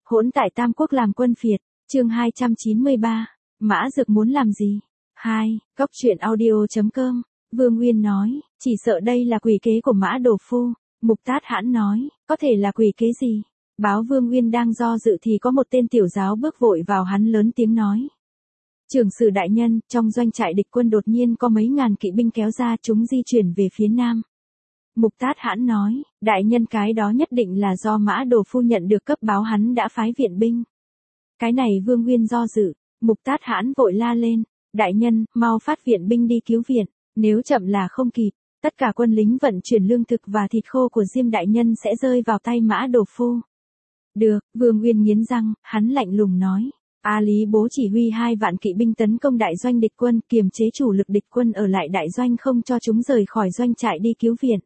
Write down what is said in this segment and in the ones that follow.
Hỗn tại Tam Quốc làm quân phiệt, chương 293, Mã Dực muốn làm gì? 2, Góc truyện audio.com, Vương Uyên nói, chỉ sợ đây là quỷ kế của Mã Đồ Phu. Mục Tát Hãn nói, có thể là quỷ kế gì? Báo Vương Uyên đang do dự thì có một tên tiểu giáo bước vội vào, hắn lớn tiếng nói. Trưởng sử đại nhân, trong doanh trại địch quân đột nhiên có mấy ngàn kỵ binh kéo ra, chúng di chuyển về phía nam. Mục Tát Hãn nói, đại nhân, cái đó nhất định là do Mã Đồ Phu nhận được cấp báo, hắn đã phái viện binh. Cái này Vương Uyên do dự, Mục Tát Hãn vội la lên, đại nhân, mau phát viện binh đi cứu viện, nếu chậm là không kịp, tất cả quân lính vận chuyển lương thực và thịt khô của Diêm đại nhân sẽ rơi vào tay Mã Đồ Phu. Được, Vương Uyên nghiến răng, hắn lạnh lùng nói. A Lý Bố chỉ huy 2 vạn kỵ binh tấn công đại doanh địch quân, kiềm chế chủ lực địch quân ở lại đại doanh, không cho chúng rời khỏi doanh trại đi cứu viện.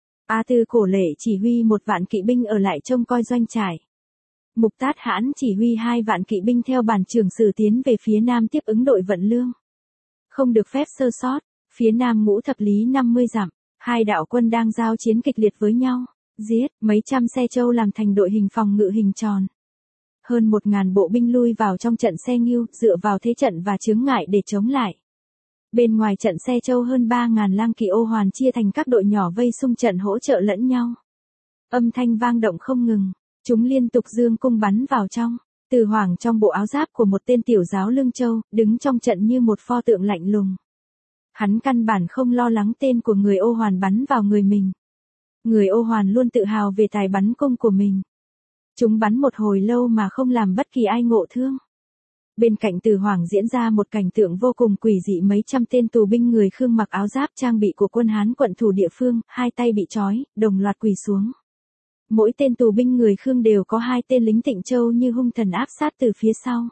A Tư Cổ Lệ chỉ huy 1 vạn kỵ binh ở lại trông coi doanh trại. Mục Tát Hãn chỉ huy 2 vạn kỵ binh theo bản trưởng sử tiến về phía nam tiếp ứng đội vận lương. Không được phép sơ sót, phía nam Ngũ Thập Lý 50 dặm, 2 đạo quân đang giao chiến kịch liệt với nhau, giết, mấy trăm xe trâu làm thành đội hình phòng ngự hình tròn. Hơn 1000 bộ binh lui vào trong trận xe ngưu, dựa vào thế trận và chướng ngại để chống lại. Bên ngoài trận xe trâu hơn 3000 lang kỵ Ô Hoàn chia thành các đội nhỏ vây xung trận hỗ trợ lẫn nhau. Âm thanh vang động không ngừng, chúng liên tục dương cung bắn vào trong. Từ Hoàng trong bộ áo giáp của một tên tiểu giáo Lương Châu, đứng trong trận như một pho tượng lạnh lùng. Hắn căn bản không lo lắng tên của người Ô Hoàn bắn vào người mình. Người Ô Hoàn luôn tự hào về tài bắn cung của mình. Chúng bắn một hồi lâu mà không làm bất kỳ ai ngộ thương. Bên cạnh Từ Hoàng diễn ra một cảnh tượng vô cùng quỷ dị, mấy trăm tên tù binh người Khương mặc áo giáp trang bị của quân Hán quận thủ địa phương, 2 tay bị trói, đồng loạt quỳ xuống. Mỗi tên tù binh người Khương đều có 2 tên lính Tịnh Châu như hung thần áp sát từ phía sau.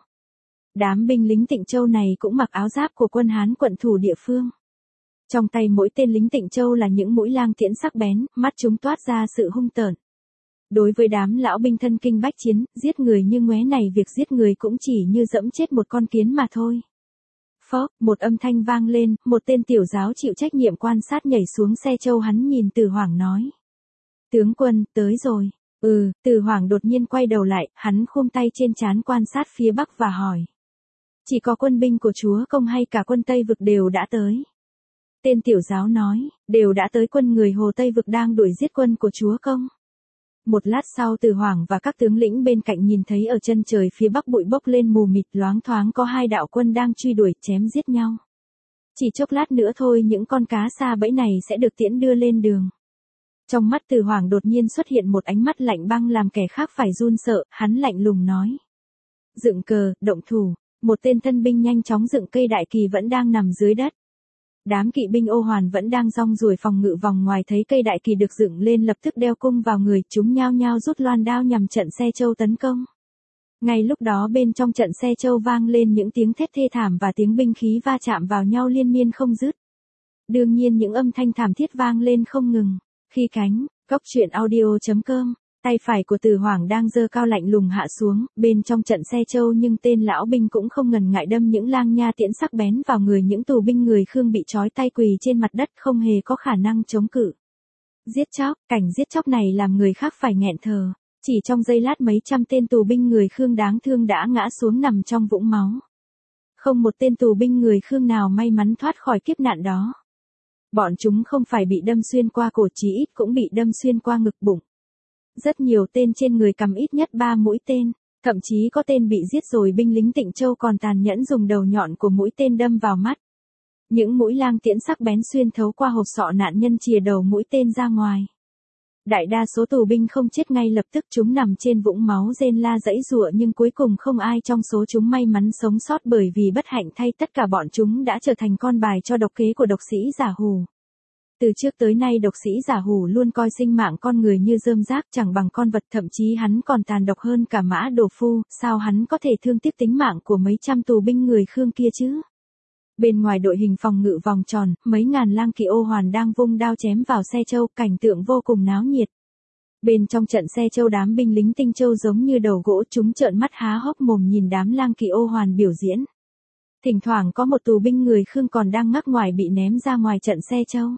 Đám binh lính Tịnh Châu này cũng mặc áo giáp của quân Hán quận thủ địa phương. Trong tay mỗi tên lính Tịnh Châu là những mũi lang tiễn sắc bén, mắt chúng toát ra sự hung tợn. Đối với đám lão binh thân kinh bách chiến, giết người như ngoé này, việc giết người cũng chỉ như dẫm chết một con kiến mà thôi. Phốc, một âm thanh vang lên, một tên tiểu giáo chịu trách nhiệm quan sát nhảy xuống xe trâu, hắn nhìn Từ Hoàng nói. Tướng quân, tới rồi. Từ Hoàng đột nhiên quay đầu lại, hắn khum tay trên trán quan sát phía bắc và hỏi. Chỉ có quân binh của chúa công hay cả quân Tây Vực đều đã tới? Tên tiểu giáo nói, đều đã tới, quân người Hồ Tây Vực đang đuổi giết quân của chúa công. Một lát sau, Từ Hoàng và các tướng lĩnh bên cạnh nhìn thấy ở chân trời phía bắc bụi bốc lên mù mịt, loáng thoáng có 2 đạo quân đang truy đuổi chém giết nhau. Chỉ chốc lát nữa thôi, những con cá sa bẫy này sẽ được tiễn đưa lên đường. Trong mắt Từ Hoàng đột nhiên xuất hiện một ánh mắt lạnh băng làm kẻ khác phải run sợ, hắn lạnh lùng nói. Dựng cờ, động thủ. Một tên thân binh nhanh chóng dựng cây đại kỳ vẫn đang nằm dưới đất. Đám kỵ binh Ô Hoàn vẫn đang rong ruổi phòng ngự vòng ngoài, thấy cây đại kỳ được dựng lên lập tức đeo cung vào người, chúng nhao nhao rút loan đao nhằm trận xe trâu tấn công. Ngay lúc đó bên trong trận xe trâu vang lên những tiếng thét thê thảm và tiếng binh khí va chạm vào nhau liên miên không dứt. Đương nhiên những âm thanh thảm thiết vang lên không ngừng. Khi cánh, Góc truyện audio.com, tay phải của Từ Hoàng đang giơ cao lạnh lùng hạ xuống, bên trong trận xe trâu, nhưng tên lão binh cũng không ngần ngại đâm những lang nha tiễn sắc bén vào người những tù binh người Khương bị trói tay quỳ trên mặt đất, không hề có khả năng chống cự. Giết chóc, cảnh giết chóc này làm người khác phải nghẹn thở. Chỉ trong giây lát mấy trăm tên tù binh người Khương đáng thương đã ngã xuống nằm trong vũng máu. Không một tên tù binh người Khương nào may mắn thoát khỏi kiếp nạn đó. Bọn chúng không phải bị đâm xuyên qua cổ, chí ít cũng bị đâm xuyên qua ngực bụng. Rất nhiều tên trên người cầm ít nhất 3 mũi tên, thậm chí có tên bị giết rồi binh lính Tịnh Châu còn tàn nhẫn dùng đầu nhọn của mũi tên đâm vào mắt. Những mũi lang tiễn sắc bén xuyên thấu qua hộp sọ nạn nhân, chìa đầu mũi tên ra ngoài. Đại đa số tù binh không chết ngay lập tức, chúng nằm trên vũng máu rên la giãy giụa, nhưng cuối cùng không ai trong số chúng may mắn sống sót, bởi vì bất hạnh thay tất cả bọn chúng đã trở thành con bài cho độc kế của độc sĩ Giả Hủ. Từ trước tới nay độc sĩ Giả Hủ luôn coi sinh mạng con người như rơm rác, chẳng bằng con vật, thậm chí hắn còn tàn độc hơn cả Mã Đồ Phu, sao hắn có thể thương tiếc tính mạng của mấy trăm tù binh người Khương kia chứ? Bên ngoài đội hình phòng ngự vòng tròn, mấy ngàn lang kỵ Ô Hoàn đang vung đao chém vào xe trâu, cảnh tượng vô cùng náo nhiệt. Bên trong trận xe trâu, đám binh lính Tinh Châu giống như đầu gỗ, chúng trợn mắt há hốc mồm nhìn đám lang kỵ Ô Hoàn biểu diễn. Thỉnh thoảng có một tù binh người Khương còn đang ngắc ngoài bị ném ra ngoài trận xe trâu.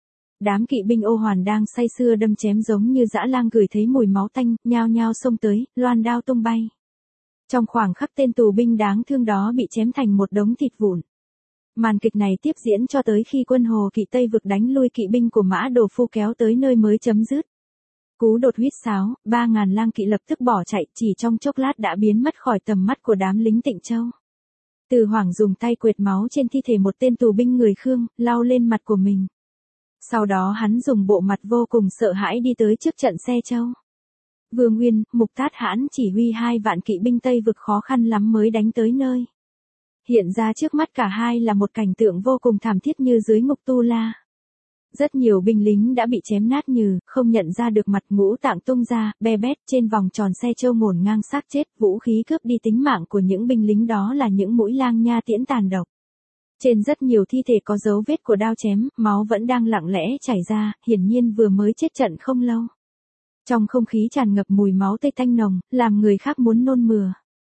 Đám kỵ binh Ô Hoàn đang say sưa đâm chém giống như dã lang, gửi thấy mùi máu tanh, nhao nhao xông tới, loan đao tung bay. Trong khoảng khắc tên tù binh đáng thương đó bị chém thành một đống thịt vụn. Màn kịch này tiếp diễn cho tới khi quân Hồ Kỵ Tây Vực đánh lui kỵ binh của Mã Đồ Phu kéo tới nơi mới chấm dứt. Cú đột huýt sáo, 3.000 lang kỵ lập tức bỏ chạy, chỉ trong chốc lát đã biến mất khỏi tầm mắt của đám lính Tịnh Châu. Từ Hoảng dùng tay quệt máu trên thi thể một tên tù binh người Khương, lau lên mặt của mình. Sau đó hắn dùng bộ mặt vô cùng sợ hãi đi tới trước trận xe Châu. Vương Nguyên, Mục Tát Hãn chỉ huy 2 vạn kỵ binh Tây Vực khó khăn lắm mới đánh tới nơi. Hiện ra trước mắt cả hai là một cảnh tượng vô cùng thảm thiết như dưới ngục Tu La. Rất nhiều binh lính đã bị chém nát nhừ, không nhận ra được mặt, ngũ tạng tung ra, be bét, trên vòng tròn xe Châu ngổn ngang xác chết, vũ khí cướp đi tính mạng của những binh lính đó là những mũi lang nha tiễn tàn độc. Trên rất nhiều thi thể có dấu vết của đao chém, máu vẫn đang lặng lẽ chảy ra, hiển nhiên vừa mới chết trận không lâu. Trong không khí tràn ngập mùi máu tươi tanh nồng, làm người khác muốn nôn mửa.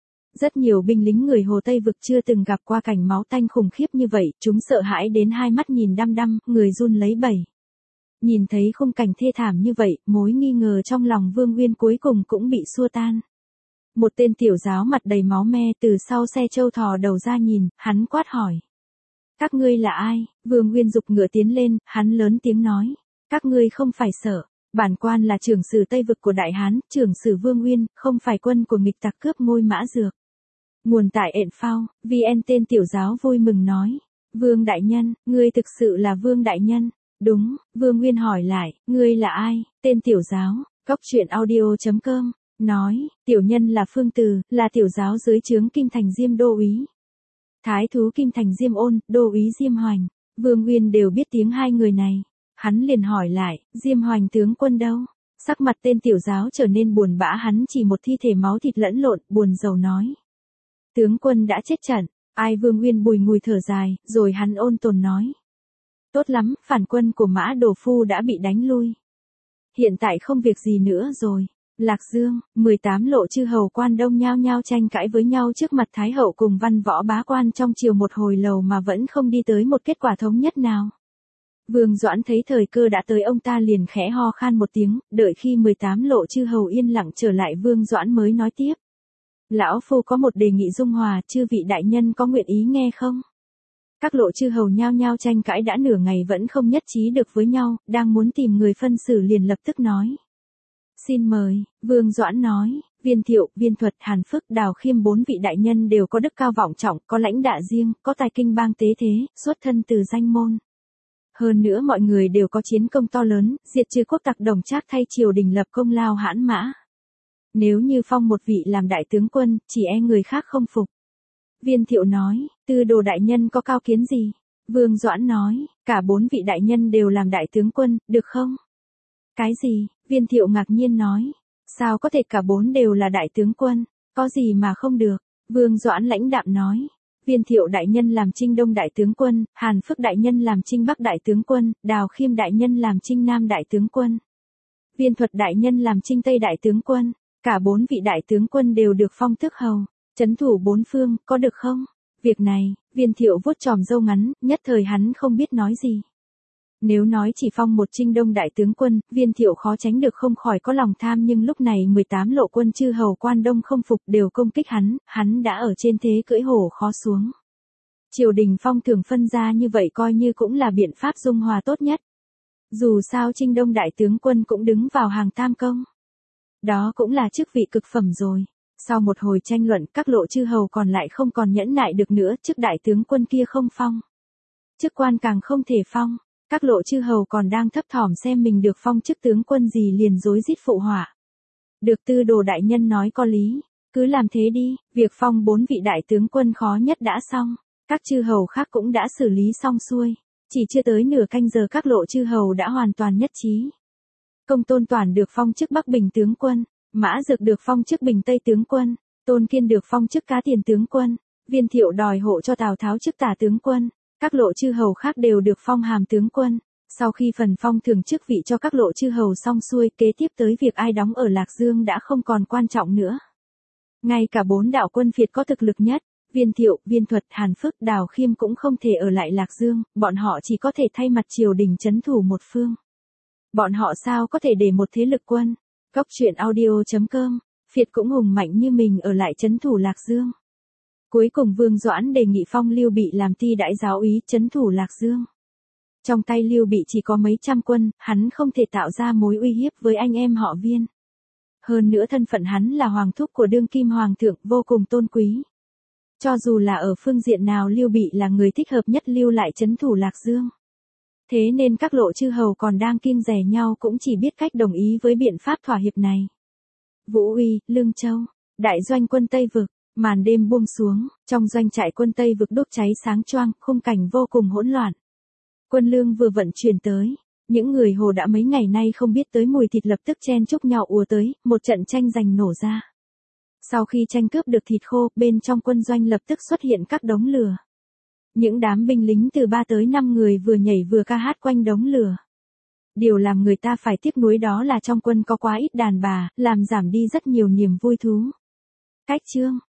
Rất nhiều binh lính người Hồ Tây Vực chưa từng gặp qua cảnh máu tanh khủng khiếp như vậy, chúng sợ hãi đến hai mắt nhìn đăm đăm, người run lấy bẩy. Nhìn thấy khung cảnh thê thảm như vậy, mối nghi ngờ trong lòng Vương Nguyên cuối cùng cũng bị xua tan. Một tên tiểu giáo mặt đầy máu me từ sau xe Châu thò đầu ra nhìn, hắn quát hỏi. Các ngươi là ai? Vương Nguyên giục ngựa tiến lên, hắn lớn tiếng nói. Các ngươi không phải sợ. Bản quan là trưởng sử Tây Vực của Đại Hán, trưởng sử Vương Nguyên, không phải quân của nghịch tặc cướp ngôi Mã Dược. Nguồn tại ện phao, VN. Tên tiểu giáo vui mừng nói. Vương đại nhân, ngươi thực sự là Vương đại nhân. Đúng, Vương Nguyên hỏi lại, ngươi là ai? Tên tiểu giáo, Cóc Truyện Audio.com, nói, tiểu nhân là Phương Từ, là tiểu giáo dưới trướng Kim Thành Diêm đô úy. Thái thú Kim Thành Diêm Ôn, đô úy Diêm Hoành. Vương Nguyên đều biết tiếng hai người này. Hắn liền hỏi lại, Diêm Hoành tướng quân đâu? Sắc mặt tên tiểu giáo trở nên buồn bã, hắn chỉ một thi thể máu thịt lẫn lộn, buồn rầu nói. Tướng quân đã chết trận. Ai? Vương Nguyên bùi ngùi thở dài, rồi hắn ôn tồn nói. Tốt lắm, phản quân của Mã Đồ Phu đã bị đánh lui. Hiện tại không việc gì nữa rồi. Lạc Dương, 18 lộ chư hầu quan đông nhao nhao tranh cãi với nhau trước mặt Thái hậu cùng văn võ bá quan trong triều một hồi lâu mà vẫn không đi tới một kết quả thống nhất nào. Vương Doãn thấy thời cơ đã tới, ông ta liền khẽ ho khan một tiếng, đợi khi 18 lộ chư hầu yên lặng trở lại Vương Doãn mới nói tiếp. Lão Phu có một đề nghị dung hòa, chư vị đại nhân có nguyện ý nghe không? Các lộ chư hầu nhao nhao tranh cãi đã nửa ngày vẫn không nhất trí được với nhau, đang muốn tìm người phân xử liền lập tức nói. Xin mời, Vương Doãn nói, Viên Thiệu, Viên Thuật, Hàn Phức, Đào Khiêm 4 vị đại nhân đều có đức cao vọng trọng, có lãnh đạ riêng, có tài kinh bang tế thế, xuất thân từ danh môn. Hơn nữa mọi người đều có chiến công to lớn, diệt trừ quốc tặc Đồng Trác, thay triều đình lập công lao hãn mã. Nếu như phong một vị làm đại tướng quân, chỉ e người khác không phục. Viên Thiệu nói, Tư Đồ đại nhân có cao kiến gì? Vương Doãn nói, cả 4 vị đại nhân đều làm đại tướng quân, được không? Cái gì? Viên Thiệu ngạc nhiên nói, sao có thể cả 4 đều là đại tướng quân, có gì mà không được? Vương Doãn lãnh đạm nói, Viên Thiệu đại nhân làm Trinh Đông đại tướng quân, Hàn Phức đại nhân làm Trinh Bắc đại tướng quân, Đào Khiêm đại nhân làm Trinh Nam đại tướng quân, Viên Thuật đại nhân làm Trinh Tây đại tướng quân, cả 4 vị đại tướng quân đều được phong tước hầu, trấn thủ 4 phương, có được không? Việc này, Viên Thiệu vuốt chòm râu ngắn, nhất thời hắn không biết nói gì. Nếu nói chỉ phong một Trinh Đông đại tướng quân, Viên Thiệu khó tránh được không khỏi có lòng tham, nhưng lúc này 18 lộ quân chư hầu quan đông không phục đều công kích hắn đã ở trên thế cưỡi hổ khó xuống. Triều đình phong thường phân ra như vậy coi như cũng là biện pháp dung hòa tốt nhất. Dù sao Trinh Đông đại tướng quân cũng đứng vào hàng tam công. Đó cũng là chức vị cực phẩm rồi. Sau một hồi tranh luận, các lộ chư hầu còn lại không còn nhẫn nại được nữa, chức đại tướng quân kia không phong. Chức quan càng không thể phong. Các lộ chư hầu còn đang thấp thỏm xem mình được phong chức tướng quân gì liền rối rít phụ họa. Được Tư Đồ đại nhân nói có lý, cứ làm thế đi, việc phong 4 vị đại tướng quân khó nhất đã xong, các chư hầu khác cũng đã xử lý xong xuôi, chỉ chưa tới nửa canh giờ các lộ chư hầu đã hoàn toàn nhất trí. Công Tôn Toản được phong chức Bắc Bình tướng quân, Mã Dược được phong chức Bình Tây tướng quân, Tôn Kiên được phong chức Cá Tiền tướng quân, Viên Thiệu đòi hộ cho Tào Tháo chức Tả tướng quân. Các lộ chư hầu khác đều được phong hàm tướng quân. Sau khi phần phong thường chức vị cho các lộ chư hầu xong xuôi, kế tiếp tới việc ai đóng ở Lạc Dương đã không còn quan trọng nữa. Ngay cả 4 đạo quân phiệt có thực lực nhất, Viên Thiệu, Viên Thuật, Hàn Phức, Đào Khiêm cũng không thể ở lại Lạc Dương, bọn họ chỉ có thể thay mặt triều đình trấn thủ một phương. Bọn họ sao có thể để một thế lực quân? Cóc Truyện Audio.com Phiệt cũng hùng mạnh như mình ở lại trấn thủ Lạc Dương. Cuối cùng Vương Doãn đề nghị phong Lưu Bị làm ti đại giáo úy trấn thủ Lạc Dương. Trong tay Lưu Bị chỉ có mấy trăm quân, hắn không thể tạo ra mối uy hiếp với anh em họ Viên. Hơn nữa thân phận hắn là hoàng thúc của đương kim hoàng thượng vô cùng tôn quý. Cho dù là ở phương diện nào Lưu Bị là người thích hợp nhất lưu lại trấn thủ Lạc Dương. Thế nên các lộ chư hầu còn đang kiêng dè nhau cũng chỉ biết cách đồng ý với biện pháp thỏa hiệp này. Vũ Uy, Lương Châu, đại doanh quân Tây Vực, màn đêm buông xuống, trong doanh trại quân Tây Vực đốt cháy sáng choang, khung cảnh vô cùng hỗn loạn. Quân lương vừa vận chuyển tới, những người Hồ đã mấy ngày nay không biết tới mùi thịt lập tức chen chúc nhau ùa tới, một trận tranh giành nổ ra. Sau khi tranh cướp được thịt khô, bên trong quân doanh lập tức xuất hiện các đống lửa. Những đám binh lính từ 3 tới 5 người vừa nhảy vừa ca hát quanh đống lửa. Điều làm người ta phải tiếc nuối đó là trong quân có quá ít đàn bà, làm giảm đi rất nhiều niềm vui thú. Cách chương